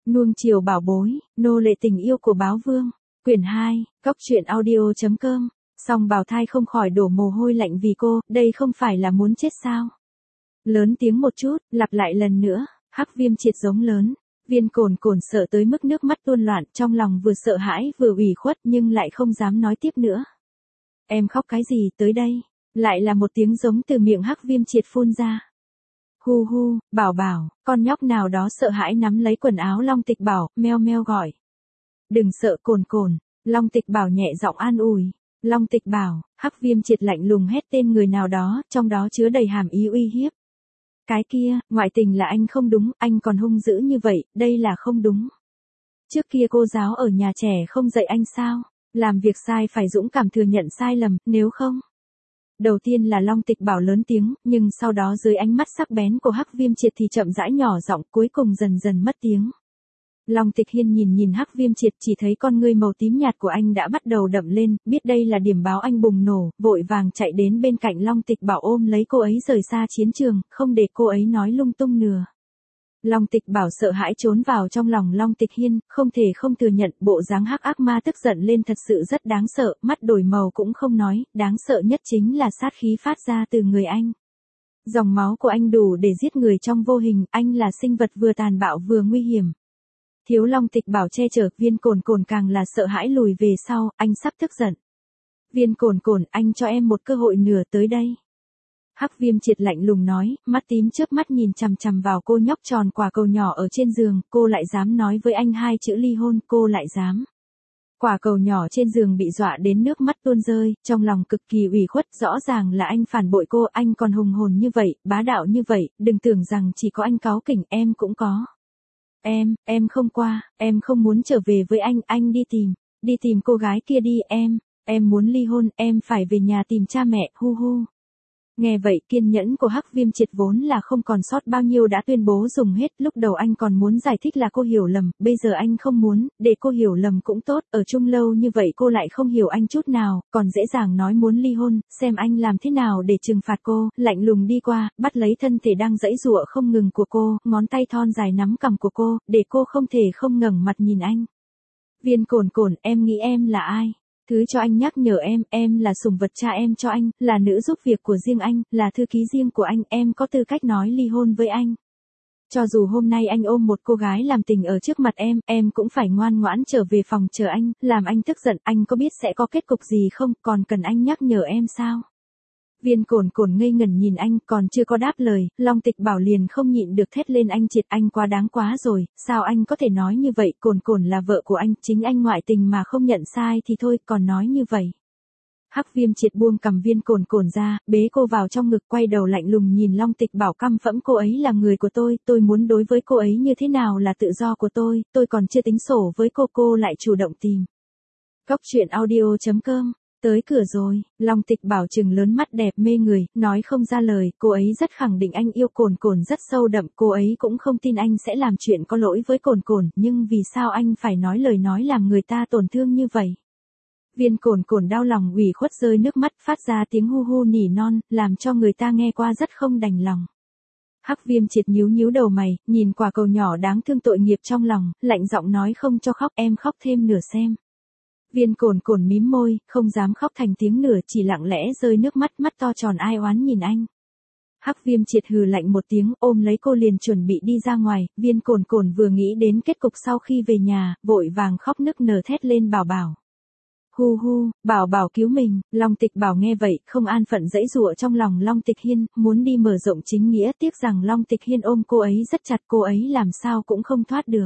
Nuông chiều bảo bối, nô lệ tình yêu của báo vương. Quyển 2, Cóc truyện audio.com. Song Bảo Thai không khỏi đổ mồ hôi lạnh vì cô, đây không phải là muốn chết sao? Lớn tiếng một chút, lặp lại lần nữa, Hắc Viêm Triệt giống lớn. Viên Cồn Cồn sợ tới mức nước mắt tuôn loạn, trong lòng vừa sợ hãi vừa ủy khuất nhưng lại không dám nói tiếp nữa. Em khóc cái gì, tới đây? Lại là một tiếng giống từ miệng Hắc Viêm Triệt phun ra. Hu hu, Bảo Bảo, con nhóc nào đó sợ hãi nắm lấy quần áo Long Tịch Bảo, meo meo gọi. Đừng sợ Cồn Cồn, Long Tịch Bảo nhẹ giọng an ủi. Long Tịch Bảo, Hắc Viêm Triệt lạnh lùng hét tên người nào đó, trong đó chứa đầy hàm ý uy hiếp. Cái kia, ngoại tình là anh không đúng, anh còn hung dữ như vậy, đây là không đúng. Trước kia cô giáo ở nhà trẻ không dạy anh sao? Làm việc sai phải dũng cảm thừa nhận sai lầm, nếu không. Đầu tiên là Long Tịch Bảo lớn tiếng, nhưng sau đó dưới ánh mắt sắc bén của Hắc Viêm Triệt thì chậm rãi nhỏ giọng, cuối cùng dần dần mất tiếng. Long Tịch Hiên nhìn Hắc Viêm Triệt, chỉ thấy con ngươi màu tím nhạt của anh đã bắt đầu đậm lên, biết đây là điểm báo anh bùng nổ, vội vàng chạy đến bên cạnh Long Tịch Bảo ôm lấy cô ấy rời xa chiến trường, không để cô ấy nói lung tung nữa. Long Tịch Bảo sợ hãi trốn vào trong lòng Long Tịch Hiên, không thể không thừa nhận bộ dáng hắc ác ma tức giận lên thật sự rất đáng sợ, mắt đổi màu cũng không nói, đáng sợ nhất chính là sát khí phát ra từ người anh. Dòng máu của anh đủ để giết người trong vô hình, anh là sinh vật vừa tàn bạo vừa nguy hiểm. Thiếu Long Tịch Bảo che chở, Viên Cồn Cồn càng là sợ hãi lùi về sau, anh sắp tức giận. Viên Cồn Cồn, anh cho em một cơ hội nữa, tới đây. Hắc Viêm Triệt lạnh lùng nói, mắt tím chớp mắt nhìn chằm chằm vào cô nhóc tròn quả cầu nhỏ ở trên giường, cô lại dám nói với anh hai chữ ly hôn, cô lại dám. Quả cầu nhỏ trên giường bị dọa đến nước mắt tuôn rơi, trong lòng cực kỳ ủy khuất, rõ ràng là anh phản bội cô, anh còn hùng hồn như vậy, bá đạo như vậy, đừng tưởng rằng chỉ có anh cáu kỉnh, em cũng có. Em không qua, em không muốn trở về với anh đi tìm cô gái kia đi em muốn ly hôn, em phải về nhà tìm cha mẹ, hu hu. Nghe vậy kiên nhẫn của Hắc Viêm Triệt vốn là không còn sót bao nhiêu đã tuyên bố dùng hết, lúc đầu anh còn muốn giải thích là cô hiểu lầm, bây giờ anh không muốn, để cô hiểu lầm cũng tốt, ở chung lâu như vậy cô lại không hiểu anh chút nào, còn dễ dàng nói muốn ly hôn, xem anh làm thế nào để trừng phạt cô, lạnh lùng đi qua, bắt lấy thân thể đang giãy giụa không ngừng của cô, ngón tay thon dài nắm cằm của cô, để cô không thể không ngẩng mặt nhìn anh. Viên Cồn Cồn, em nghĩ em là ai? Thứ cho anh nhắc nhở em là sủng vật cha em cho anh, là nữ giúp việc của riêng anh, là thư ký riêng của anh, em có tư cách nói ly hôn với anh. Cho dù hôm nay anh ôm một cô gái làm tình ở trước mặt em cũng phải ngoan ngoãn trở về phòng chờ anh, làm anh tức giận, anh có biết sẽ có kết cục gì không, còn cần anh nhắc nhở em sao? Viên Cồn Cồn ngây ngẩn nhìn anh, còn chưa có đáp lời, Long Tịch Bảo liền không nhịn được thét lên, anh Triệt, anh quá đáng quá rồi, sao anh có thể nói như vậy, Cồn Cồn là vợ của anh, chính anh ngoại tình mà không nhận sai thì thôi, còn nói như vậy. Hắc Viêm Triệt buông cầm Viên Cồn Cồn ra, bế cô vào trong ngực, quay đầu lạnh lùng nhìn Long Tịch Bảo, căm phẫn, cô ấy là người của tôi muốn đối với cô ấy như thế nào là tự do của tôi còn chưa tính sổ với cô lại chủ động tìm. Cóc truyện audio.com. Tới cửa rồi, Long Tịch Bảo trừng lớn mắt đẹp mê người, nói không ra lời, cô ấy rất khẳng định anh yêu Cồn Cồn rất sâu đậm, cô ấy cũng không tin anh sẽ làm chuyện có lỗi với Cồn Cồn, nhưng vì sao anh phải nói lời nói làm người ta tổn thương như vậy? Viên Cồn Cồn đau lòng ủy khuất rơi nước mắt, phát ra tiếng hu hu nỉ non, làm cho người ta nghe qua rất không đành lòng. Hắc Viêm Triệt nhíu đầu mày, nhìn quả cầu nhỏ đáng thương tội nghiệp trong lòng, lạnh giọng nói, không cho khóc, em khóc thêm nửa xem. Viên Cồn Cồn mím môi, không dám khóc thành tiếng nửa, chỉ lặng lẽ rơi nước mắt, mắt to tròn ai oán nhìn anh. Hắc Viêm Triệt hừ lạnh một tiếng, ôm lấy cô liền chuẩn bị đi ra ngoài, Viên Cồn Cồn vừa nghĩ đến kết cục sau khi về nhà, vội vàng khóc nức nở thét lên, Bảo Bảo. Hu hu, Bảo Bảo cứu mình. Long Tịch Bảo nghe vậy, không an phận giãy giụa trong lòng Long Tịch Hiên, muốn đi mở rộng chính nghĩa, tiếc rằng Long Tịch Hiên ôm cô ấy rất chặt, cô ấy làm sao cũng không thoát được.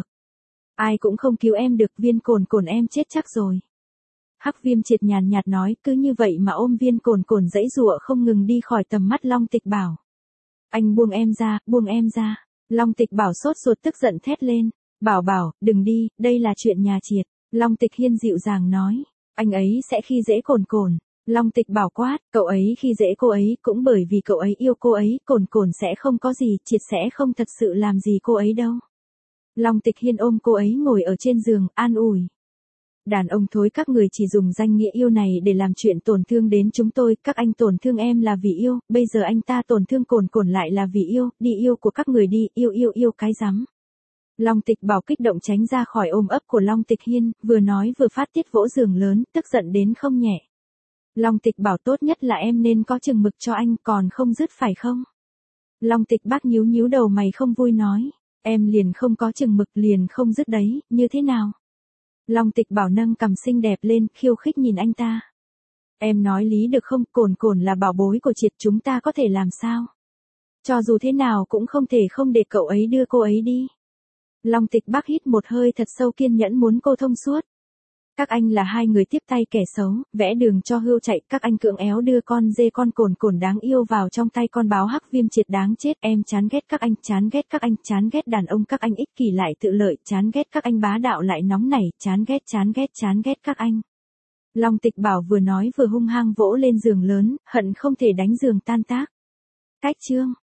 Ai cũng không cứu em được, Viên Cồn Cồn em chết chắc rồi. Hắc Viêm Triệt nhàn nhạt nói, cứ như vậy mà ôm Viên Cồn Cồn giãy giụa không ngừng đi khỏi tầm mắt Long Tịch Bảo. Anh buông em ra, buông em ra. Long Tịch Bảo sốt ruột tức giận thét lên, Bảo Bảo, đừng đi, đây là chuyện nhà Triệt. Long Tịch Hiên dịu dàng nói, anh ấy sẽ khi dễ Cồn Cồn. Long Tịch Bảo quát, cậu ấy khi dễ cô ấy cũng bởi vì cậu ấy yêu cô ấy, Cồn Cồn sẽ không có gì, Triệt sẽ không thật sự làm gì cô ấy đâu. Long Tịch Hiên ôm cô ấy ngồi ở trên giường, an ủi. Đàn ông thối, các người chỉ dùng danh nghĩa yêu này để làm chuyện tổn thương đến chúng tôi, các anh tổn thương em là vì yêu, bây giờ anh ta tổn thương Cồn Cồn lại là vì yêu, đi yêu của các người đi, yêu cái rắm. Long Tịch Bảo kích động tránh ra khỏi ôm ấp của Long Tịch Hiên, vừa nói vừa phát tiết vỗ giường lớn, tức giận đến không nhẹ. Long Tịch Bảo tốt nhất là em nên có chừng mực cho anh, còn không dứt phải không? Long Tịch Bác nhíu nhíu đầu mày không vui nói, em liền không có chừng mực liền không dứt đấy, như thế nào? Long Tịch Bảo nâng cằm xinh đẹp lên, khiêu khích nhìn anh ta. Em nói lý được không, Cồn Cồn là bảo bối của Triệt, chúng ta có thể làm sao? Cho dù thế nào cũng không thể không để cậu ấy đưa cô ấy đi. Long Tịch Bác hít một hơi thật sâu, kiên nhẫn muốn cô thông suốt. Các anh là hai người tiếp tay kẻ xấu, vẽ đường cho Hưu chạy, các anh cưỡng éo đưa con dê con Cồn Cồn đáng yêu vào trong tay con báo hắc viêm Triệt đáng chết, em chán ghét các anh, chán ghét các anh, chán ghét đàn ông các anh ích kỷ lại tự lợi, chán ghét các anh bá đạo lại nóng nảy, chán ghét các anh. Long Tịch Bảo vừa nói vừa hung hăng vỗ lên giường lớn, hận không thể đánh giường tan tác. Cách chương